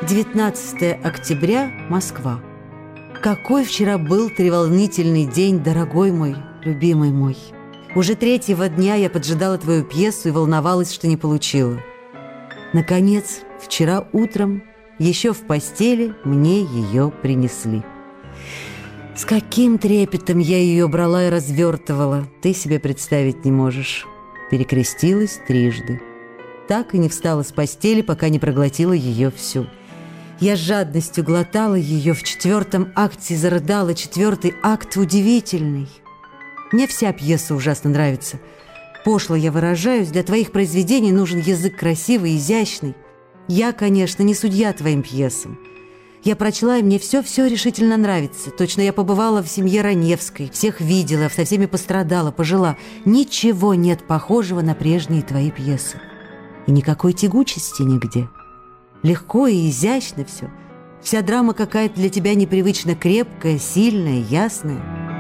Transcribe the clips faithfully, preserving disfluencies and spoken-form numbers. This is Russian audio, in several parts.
девятнадцатое октября, Москва. Какой вчера был треволнительный день, дорогой мой, любимый мой. Уже третьего дня я поджидала твою пьесу и волновалась, что не получила. Наконец, вчера утром, еще в постели, мне ее принесли. С каким трепетом я ее брала и развертывала, ты себе представить не можешь. Перекрестилась трижды. Так и не встала с постели, пока не проглотила ее всю. Я с жадностью глотала ее, в четвертом акте зарыдала. Четвертый акт удивительный. Мне вся пьеса ужасно нравится. Пошло я выражаюсь, для твоих произведений нужен язык красивый, изящный. Я, конечно, не судья твоим пьесам. Я прочла, и мне все-все решительно нравится. Точно я побывала в семье Раневской, всех видела, со всеми пострадала, пожила. Ничего нет похожего на прежние твои пьесы. И никакой тягучести нигде. Легко и изящно все. Вся драма какая-то для тебя непривычно крепкая, сильная, ясная.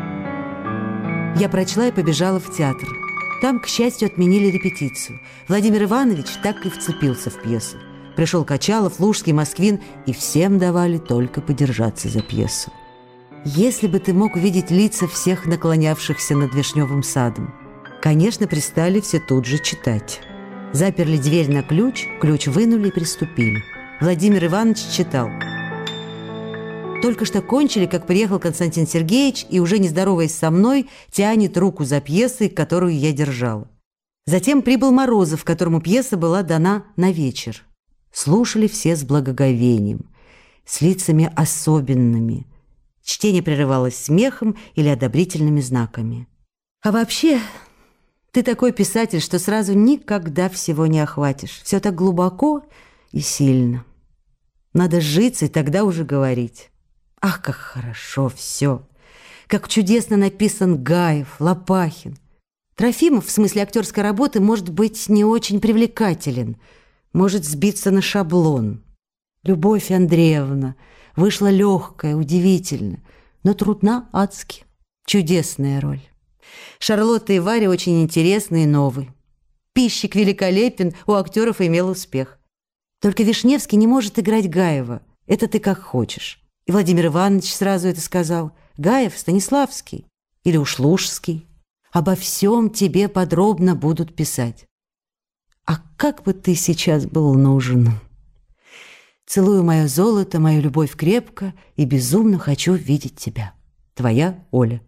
Я прочла и побежала в театр. Там, к счастью, отменили репетицию. Владимир Иванович так и вцепился в пьесу. Пришел Качалов, Лужский, Москвин, и всем давали только подержаться за пьесу. Если бы ты мог увидеть лица всех наклонявшихся над Вишневым садом. Конечно, пристали все тут же читать. Заперли дверь на ключ, ключ вынули и приступили. Владимир Иванович читал. Только что кончили, как приехал Константин Сергеевич и, уже не здороваясь со мной, тянет руку за пьесой, которую я держала. Затем прибыл Морозов, которому пьеса была дана на вечер. Слушали все с благоговением, с лицами особенными. Чтение прерывалось смехом или одобрительными знаками. А вообще... Ты такой писатель, что сразу никогда всего не охватишь. Все так глубоко и сильно. Надо житься и тогда уже говорить. Ах, как хорошо все! Как чудесно написан Гаев, Лопахин. Трофимов, в смысле актерской работы, может быть не очень привлекателен, может сбиться на шаблон. Любовь Андреевна вышла легкая, удивительно, но трудна адски. Чудесная роль. Шарлотта и Варя очень интересны и новые. Пищик великолепен, у актеров имел успех. Только Вишневский не может играть Гаева. Это ты как хочешь. И Владимир Иванович сразу это сказал. Гаев Станиславский или уж Лужский. Обо всем тебе подробно будут писать. А как бы ты сейчас был нужен? Целую мое золото, мою любовь крепко и безумно хочу видеть тебя. Твоя Оля.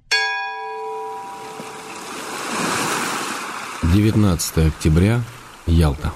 девятнадцатое октября, Ялта.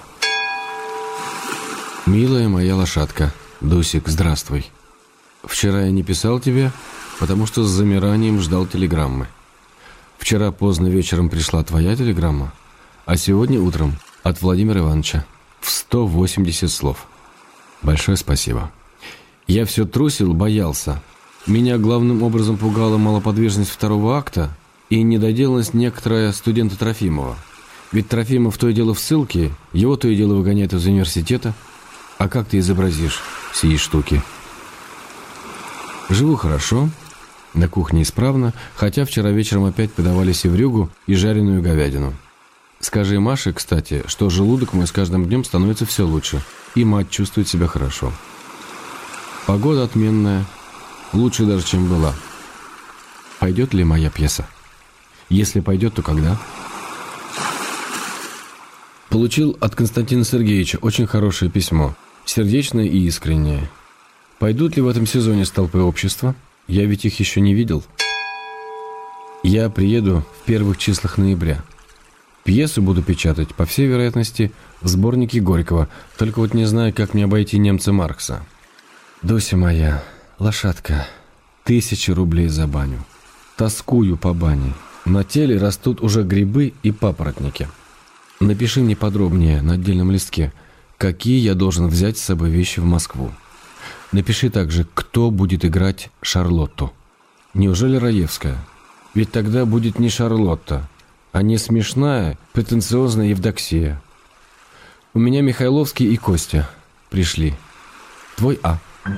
Милая моя лошадка, Дусик, здравствуй. Вчера я не писал тебе, потому что с замиранием ждал телеграммы. Вчера поздно вечером пришла твоя телеграмма, а сегодня утром от Владимира Ивановича в сто восемьдесят слов. Большое спасибо. Я все трусил, боялся. Меня главным образом пугала малоподвижность второго акта и недоделанность некоторая студента Трофимова. Ведь Трофимов то и дело в ссылке, его то и дело выгоняют из университета. А как ты изобразишь сии штуки? Живу хорошо, на кухне исправно, хотя вчера вечером опять подавали севрюгу и жареную говядину. Скажи Маше, кстати, что желудок мой с каждым днем становится все лучше, и мать чувствует себя хорошо. Погода отменная, лучше даже, чем была. Пойдет ли моя пьеса? Если пойдет, то когда? Получил от Константина Сергеевича очень хорошее письмо, сердечное и искреннее. Пойдут ли в этом сезоне столпы общества? Я ведь их еще не видел. Я приеду в первых числах ноября. Пьесу буду печатать, по всей вероятности, в сборнике Горького, только вот не знаю, как мне обойти немца Маркса. Дуся моя, лошадка, тысячи рублей за баню. Тоскую по бане. На теле растут уже грибы и папоротники. Напиши мне подробнее на отдельном листке, какие я должен взять с собой вещи в Москву. Напиши также, кто будет играть Шарлотту. Неужели Раевская? Ведь тогда будет не Шарлотта, а не смешная, претенциозная Евдоксия. У меня Михайловский и Костя пришли. Твой А.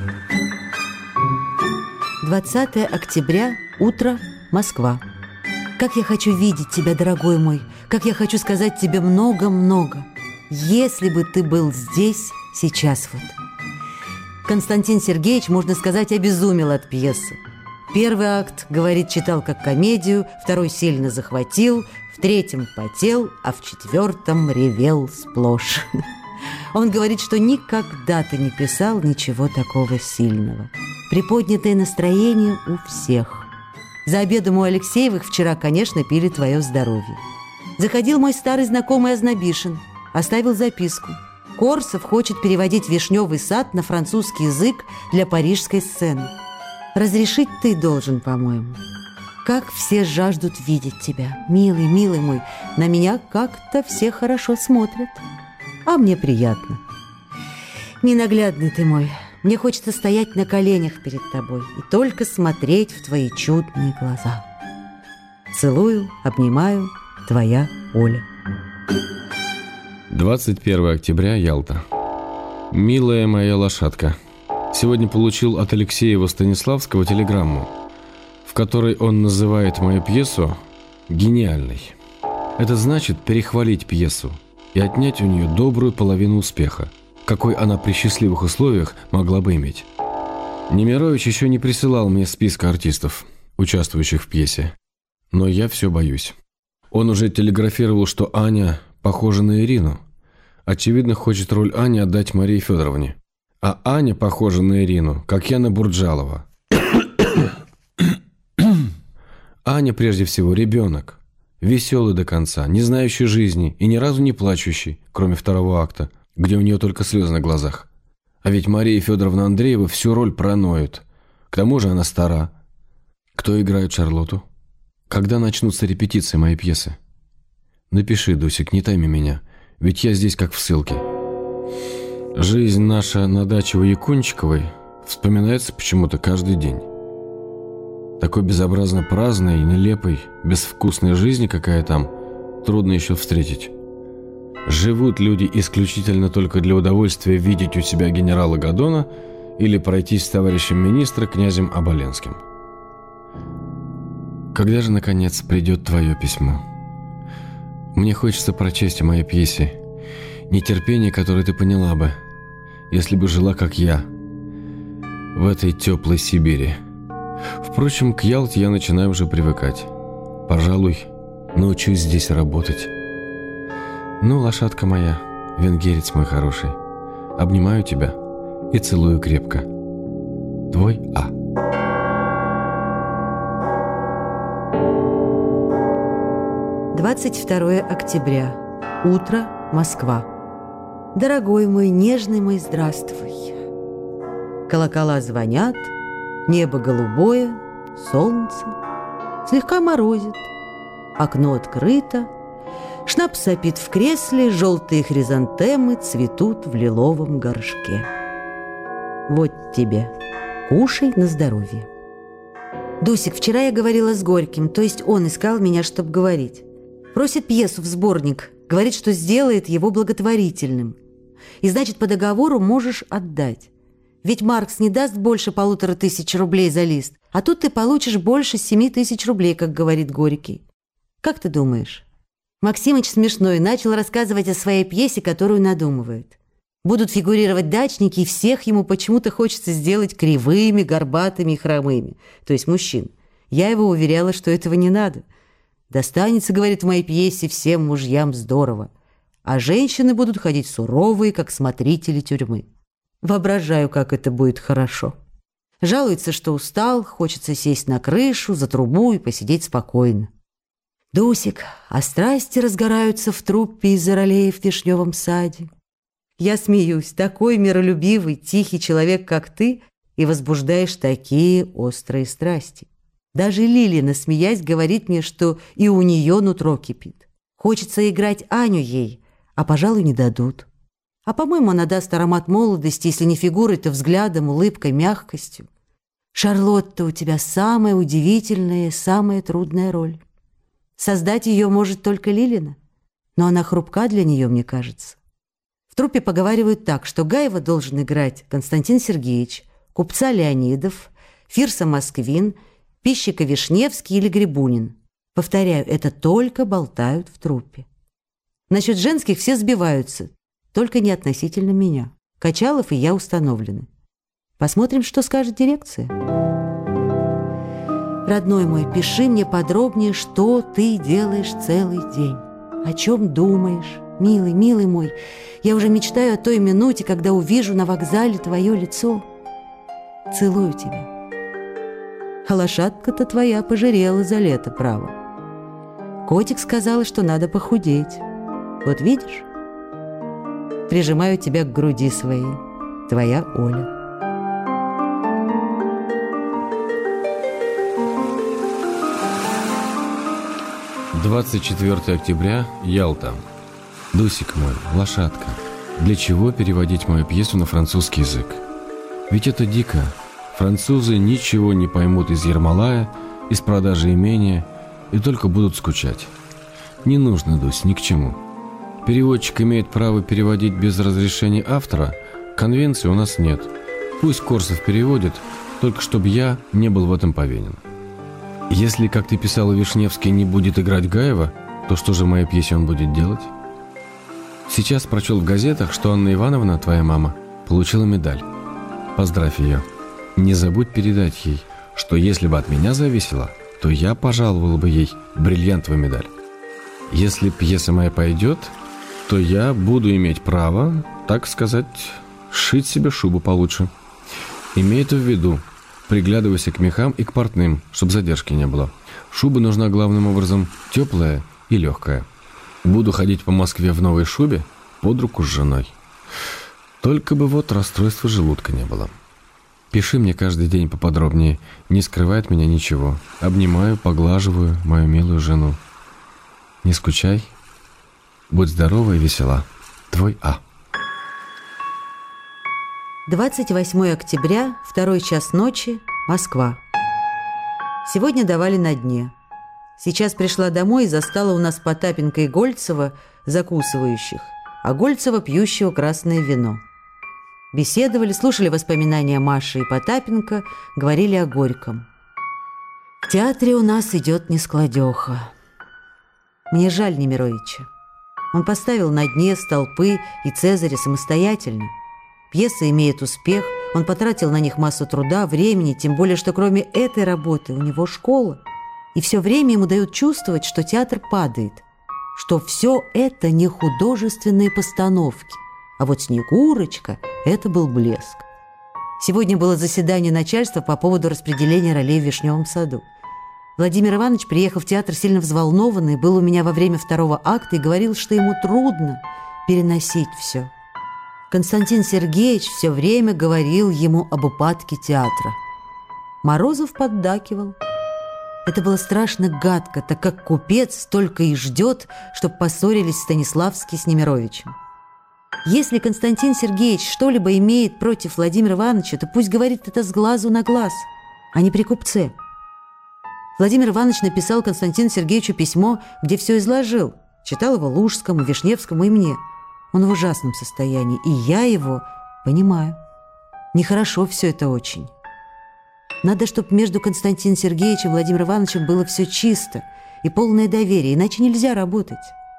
двадцатое октября, утро, Москва. Как я хочу видеть тебя, дорогой мой, как я хочу сказать тебе много-много. Если бы ты был здесь, сейчас вот. Константин Сергеевич, можно сказать, обезумел от пьесы. Первый акт, говорит, читал как комедию, второй сильно захватил, в третьем потел, а в четвертом ревел сплошь. Он говорит, что никогда ты не писал ничего такого сильного. Приподнятое настроение у всех. За обедом у Алексеевых вчера, конечно, пили твое здоровье. Заходил мой старый знакомый Ознобишин, оставил записку. Корсов хочет переводить «Вишневый сад» на французский язык для парижской сцены. Разрешить ты должен, по-моему. Как все жаждут видеть тебя. Милый, милый мой, на меня как-то все хорошо смотрят. А мне приятно. Ненаглядный ты мой. Мне хочется стоять на коленях перед тобой и только смотреть в твои чудные глаза. Целую, обнимаю, твоя Оля. двадцать первого октября, Ялта. Милая моя лошадка, сегодня получил от Алексеева Станиславского телеграмму, в которой он называет мою пьесу гениальной. Это значит перехвалить пьесу и отнять у нее добрую половину успеха, какой она при счастливых условиях могла бы иметь. Немирович еще не присылал мне списка артистов, участвующих в пьесе, но я все боюсь. Он уже телеграфировал, что Аня похожа на Ирину. Очевидно, хочет роль Ани отдать Марии Федоровне. А Аня похожа на Ирину, как Яна Бурджалова. Аня, прежде всего, ребенок. Веселый до конца, не знающий жизни и ни разу не плачущий, кроме второго акта, где у нее только слезы на глазах. А ведь Мария Федоровна Андреева всю роль проноет. К тому же она стара. Кто играет Шарлотту? Когда начнутся репетиции моей пьесы? Напиши, Дусик, не тайми меня, ведь я здесь как в ссылке. Жизнь наша на даче у Якунчиковой вспоминается почему-то каждый день. Такой безобразно праздной, нелепой, безвкусной жизни, какая там, трудно еще встретить. Живут люди исключительно только для удовольствия видеть у себя генерала Годона или пройтись с товарищем министра князем Оболенским. Когда же, наконец, придет твое письмо? Мне хочется прочесть о моей пьесе нетерпение, которое ты поняла бы, если бы жила, как я, в этой теплой Сибири. Впрочем, к Ялте я начинаю уже привыкать. Пожалуй, научусь здесь работать. Ну, лошадка моя, венгерец мой хороший, обнимаю тебя и целую крепко. Твой А. двадцать второго октября. Утро, Москва. Дорогой мой, нежный мой, здравствуй. Колокола звонят, небо голубое, солнце, слегка морозит, окно открыто, шнапс сопит в кресле, желтые хризантемы цветут в лиловом горшке. Вот тебе, кушай на здоровье. Дусик, вчера я говорила с Горьким, то есть он искал меня, чтобы говорить. Просит пьесу в сборник, говорит, что сделает его благотворительным. И значит, по договору можешь отдать. Ведь Маркс не даст больше полутора тысяч рублей за лист, а тут ты получишь больше семи тысяч рублей, как говорит Горький. Как ты думаешь? Максимыч смешной начал рассказывать о своей пьесе, которую надумывает. Будут фигурировать дачники, и всех ему почему-то хочется сделать кривыми, горбатыми и хромыми, то есть мужчин. Я его уверяла, что этого не надо. Достанется, говорит, в моей пьесе всем мужьям здорово, а женщины будут ходить суровые, как смотрители тюрьмы. Воображаю, как это будет хорошо. Жалуется, что устал, хочется сесть на крышу, за трубу и посидеть спокойно. Дусик, а страсти разгораются в труппе из-за ролей в вишневом саде. Я смеюсь, такой миролюбивый, тихий человек, как ты, и возбуждаешь такие острые страсти. Даже Лилина, смеясь, говорит мне, что и у нее нутро кипит. Хочется играть Аню ей, а, пожалуй, не дадут. А, по-моему, она даст аромат молодости, если не фигурой, то взглядом, улыбкой, мягкостью. Шарлотта, у тебя самая удивительная, самая трудная роль. Создать ее может только Лилина, но она хрупка для нее, мне кажется. В труппе поговаривают так, что Гаева должен играть Константин Сергеевич, купца Леонидов, Фирса Москвин, Пищика Вишневский или Грибунин. Повторяю, это только болтают в труппе. Насчет женских все сбиваются, только не относительно меня. Качалов и я установлены. Посмотрим, что скажет дирекция. Родной мой, пиши мне подробнее, что ты делаешь целый день. О чем думаешь? Милый, милый мой, я уже мечтаю о той минуте, когда увижу на вокзале твое лицо. Целую тебя. А лошадка-то твоя пожирела за лето, право. Котик сказала, что надо похудеть. Вот видишь? Прижимаю тебя к груди своей. Твоя Оля. двадцать четвёртого октября, Ялта. Дусик мой, лошадка, для чего переводить мою пьесу на французский язык? Ведь это дико. Французы ничего не поймут из Ермолая, из продажи имения, и только будут скучать. Не нужно, Дусь, ни к чему. Переводчик имеет право переводить без разрешения автора, конвенции у нас нет. Пусть Корсов переводит, только чтобы я не был в этом повинен. Если, как ты писала, Вишневский не будет играть Гаева, то что же в моей пьесе он будет делать? Сейчас прочел в газетах, что Анна Ивановна, твоя мама, получила медаль. Поздравь ее. Не забудь передать ей, что если бы от меня зависело, то я пожаловал бы ей бриллиантовую медаль. Если пьеса моя пойдет, то я буду иметь право, так сказать, сшить себе шубу получше. Имей это в виду. Приглядывайся к мехам и к портным, чтобы задержки не было. Шуба нужна главным образом теплая и легкая. Буду ходить по Москве в новой шубе под руку с женой. Только бы вот расстройства желудка не было. Пиши мне каждый день поподробнее, не скрывай от меня ничего. Обнимаю, поглаживаю мою милую жену. Не скучай. Будь здорова и весела. Твой А. двадцать восьмого октября, второй час ночи, Москва. Сегодня давали на дне. Сейчас пришла домой и застала у нас Потапенко и Гольцева закусывающих, а Гольцева пьющего красное вино. Беседовали, слушали воспоминания Маши и Потапенко, говорили о горьком. В театре у нас идет нескладеха. Мне жаль Немировича. Он поставил на дне Столпы и Цезаря самостоятельно. Пьеса имеет успех, он потратил на них массу труда, времени, тем более, что кроме этой работы у него школа. И все время ему дают чувствовать, что театр падает, что все это не художественные постановки, а вот «Снегурочка» – это был блеск. Сегодня было заседание начальства по поводу распределения ролей в Вишневом саду. Владимир Иванович, приехав в театр сильно взволнованный, был у меня во время второго акта и говорил, что ему трудно переносить все. Константин Сергеевич все время говорил ему об упадке театра. Морозов поддакивал. Это было страшно гадко, так как купец только и ждет, чтобы поссорились Станиславский с Немировичем. Если Константин Сергеевич что-либо имеет против Владимира Ивановича, то пусть говорит это с глазу на глаз, а не при купце. Владимир Иванович написал Константину Сергеевичу письмо, где все изложил. Читал его Лужскому, Вишневскому и мне. Он в ужасном состоянии, и я его понимаю. Нехорошо все это очень. Надо, чтобы между Константином Сергеевичем и Владимиром Ивановичем было все чисто и полное доверие, иначе нельзя работать.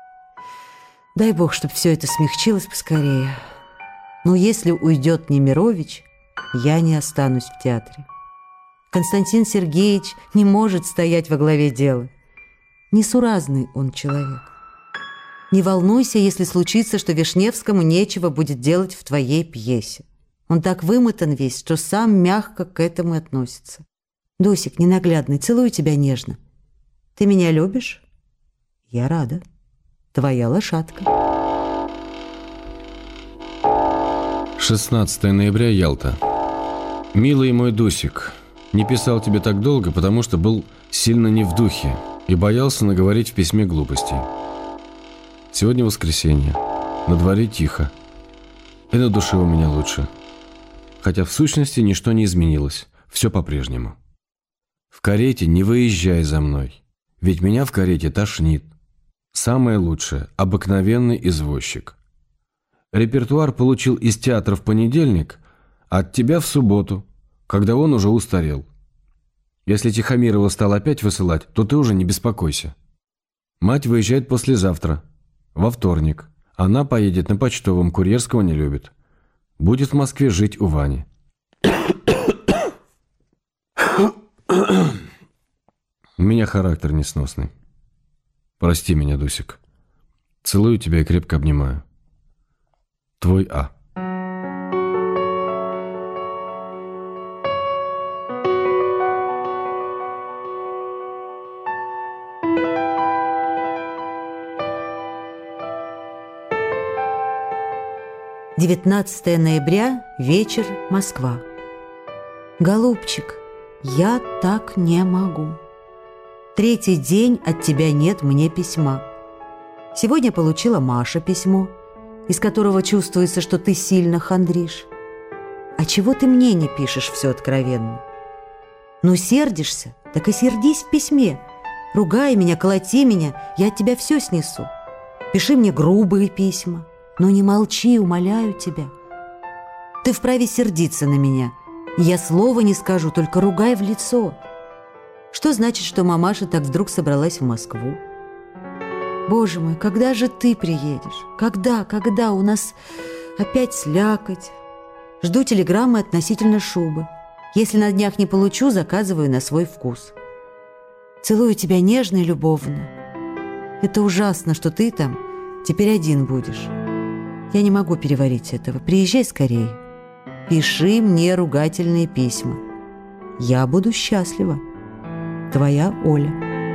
Дай Бог, чтобы все это смягчилось поскорее. Но если уйдет Немирович, я не останусь в театре. Константин Сергеевич не может стоять во главе дела. Несуразный он человек. Не волнуйся, если случится, что Вишневскому нечего будет делать в твоей пьесе. Он так вымотан весь, что сам мягко к этому относится. Дусик, ненаглядный, целую тебя нежно. Ты меня любишь? Я рада. Твоя лошадка. шестнадцатого ноября, Ялта. Милый мой Дусик, не писал тебе так долго, потому что был сильно не в духе и боялся наговорить в письме глупостей. Сегодня воскресенье. На дворе тихо. И на душе у меня лучше. Хотя в сущности ничто не изменилось. Все по-прежнему. В карете не выезжай за мной. Ведь меня в карете тошнит. Самое лучшее – обыкновенный извозчик. Репертуар получил из театра в понедельник, а от тебя в субботу, когда он уже устарел. Если Тихомирова стал опять высылать, то ты уже не беспокойся. Мать выезжает послезавтра. Во вторник. Она поедет на почтовом, курьерского не любит. Будет в Москве жить у Вани. У меня характер несносный. Прости меня, Дусик. Целую тебя и крепко обнимаю. Твой А. девятнадцатое ноября, вечер, Москва. Голубчик, я так не могу. Третий день от тебя нет мне письма. Сегодня получила Маша письмо, из которого чувствуется, что ты сильно хандришь. А чего ты мне не пишешь все откровенно? Ну, сердишься, так и сердись в письме. Ругай меня, колоти меня, я от тебя все снесу. Пиши мне грубые письма, но не молчи, умоляю тебя. Ты вправе сердиться на меня, и я слова не скажу, только ругай в лицо. Что значит, что мамаша так вдруг собралась в Москву? Боже мой, когда же ты приедешь? Когда, когда? У нас опять слякоть. Жду телеграммы относительно шубы. Если на днях не получу, заказываю на свой вкус. Целую тебя нежно и любовно. Это ужасно, что ты там теперь один будешь. Я не могу переварить этого. Приезжай скорее. Пиши мне ругательные письма. Я буду счастлива. Твоя Оля.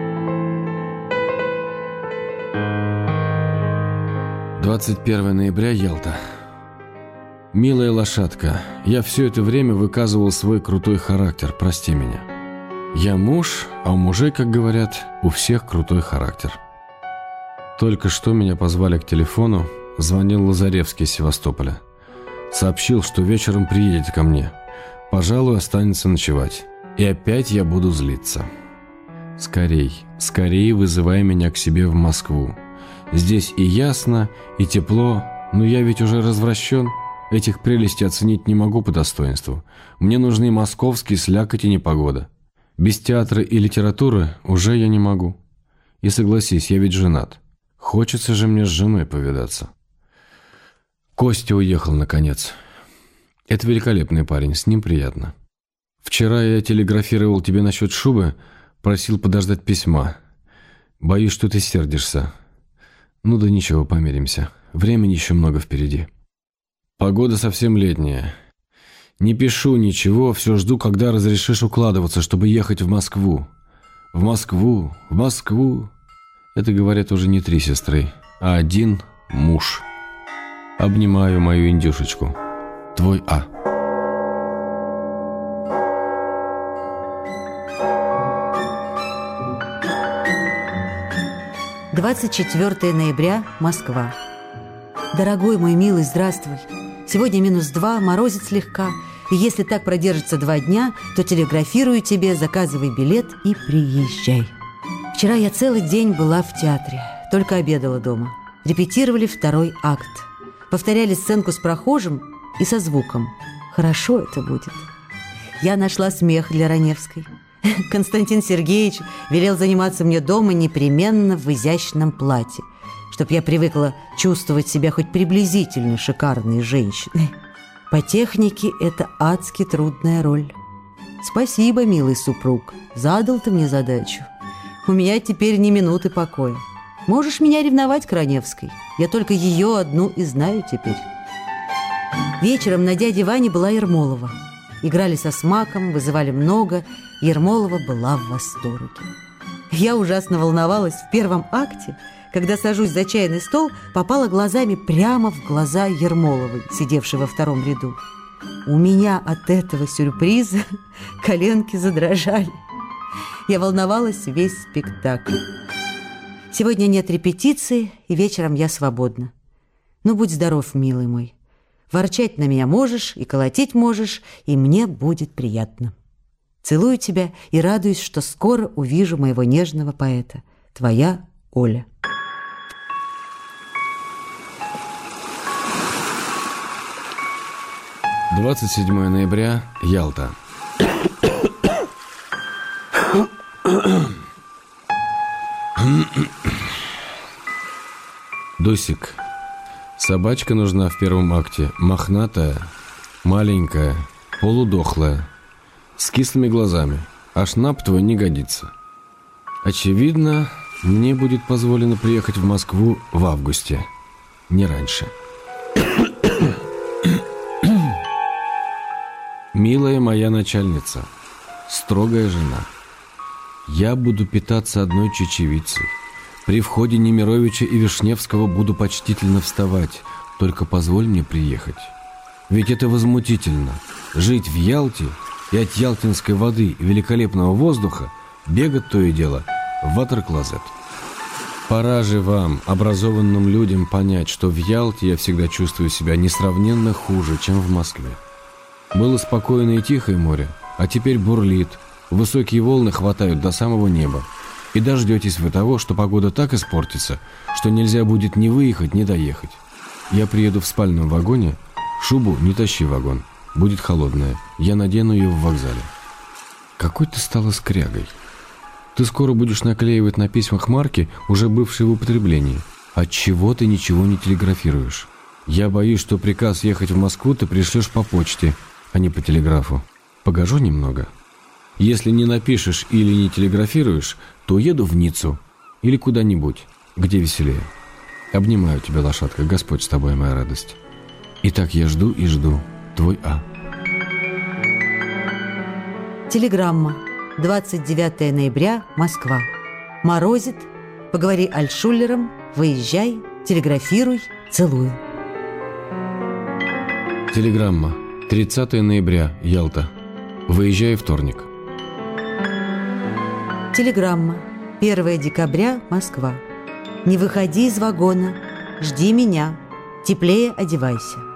двадцать первое ноября, Ялта. Милая лошадка, я все это время выказывал свой крутой характер, прости меня. Я муж, а у мужей, как говорят, у всех крутой характер. Только что меня позвали к телефону, звонил Лазаревский из Севастополя. Сообщил, что вечером приедет ко мне. Пожалуй, останется ночевать. И опять я буду злиться. Скорей, скорее вызывай меня к себе в Москву. Здесь и ясно, и тепло, но я ведь уже развращен. Этих прелестей оценить не могу по достоинству. Мне нужны московские слякоть и непогода. Без театра и литературы уже я не могу. И согласись, я ведь женат. Хочется же мне с женой повидаться. Костя уехал, наконец. Это великолепный парень, с ним приятно. Вчера я телеграфировал тебе насчет шубы, просил подождать письма. Боюсь, что ты сердишься. Ну да ничего, помиримся. Времени еще много впереди. Погода совсем летняя. Не пишу ничего, все жду, когда разрешишь укладываться, чтобы ехать в Москву. В Москву, в Москву. Это говорят уже не три сестры, а один муж. Обнимаю мою индюшечку. Твой А. двадцать четвёртое ноября, Москва. Дорогой мой милый, здравствуй. Сегодня минус два, морозит слегка. И если так продержится два дня, то телеграфирую тебе, заказывай билет и приезжай. Вчера я целый день была в театре, только обедала дома. Репетировали второй акт. Повторяли сценку с прохожим и со звуком. Хорошо это будет. Я нашла смех для Раневской. Константин Сергеевич велел заниматься мне дома непременно в изящном платье, чтоб я привыкла чувствовать себя хоть приблизительно шикарной женщиной. По технике это адски трудная роль. Спасибо, милый супруг, задал ты мне задачу. У меня теперь ни минуты покоя. Можешь меня ревновать к Раневской. Я только ее одну и знаю теперь. Вечером на дяде Ване была Ермолова. Играли со смаком, вызывали много. Ермолова была в восторге. Я ужасно волновалась в первом акте. Когда сажусь за чайный стол, попала глазами прямо в глаза Ермоловой, сидевшей во втором ряду. У меня от этого сюрприза коленки задрожали. Я волновалась весь спектакль. Сегодня нет репетиции, и вечером я свободна. Ну, будь здоров, милый мой. Ворчать на меня можешь и колотить можешь, и мне будет приятно. Целую тебя и радуюсь, что скоро увижу моего нежного поэта. Твоя Оля. двадцать седьмое ноября, Ялта. Дусик, собачка нужна в первом акте. Мохнатая, маленькая, полудохлая, с кислыми глазами. а шнап твой не годится. Очевидно, мне будет позволено приехать в Москву в августе, не раньше. Милая моя начальница, строгая жена, я буду питаться одной чечевицей. При входе Немировича и Вишневского буду почтительно вставать, только позволь мне приехать. Ведь это возмутительно. Жить в Ялте и от ялтинской воды и великолепного воздуха бегать то и дело в ватер-клозет. Пора же вам, образованным людям, понять, что в Ялте я всегда чувствую себя несравненно хуже, чем в Москве. Было спокойное и тихое море, а теперь бурлит, высокие волны хватают до самого неба. И дождетесь вы того, что погода так испортится, что нельзя будет ни выехать, ни доехать. Я приеду в спальном вагоне, шубу не тащи в вагон, будет холодная, я надену ее в вокзале. Какой ты стала скрягой. Ты скоро будешь наклеивать на письмах марки, уже бывшие в употреблении. Отчего ты ничего не телеграфируешь? Я боюсь, что приказ ехать в Москву ты пришлешь по почте, а не по телеграфу. Погожу немного. Если не напишешь или не телеграфируешь, то уеду в Ниццу или куда-нибудь, где веселее. Обнимаю тебя, лошадка, Господь с тобой, моя радость. Итак, я жду и жду. Твой А. Телеграмма. двадцать девятое ноября, Москва. Морозит. Поговори альтшулером. Выезжай. Телеграфируй. Целую. Телеграмма. тридцатое ноября, Ялта. Выезжай вторник. Телеграмма. первое декабря, Москва. Не выходи из вагона. Жди меня. Теплее одевайся.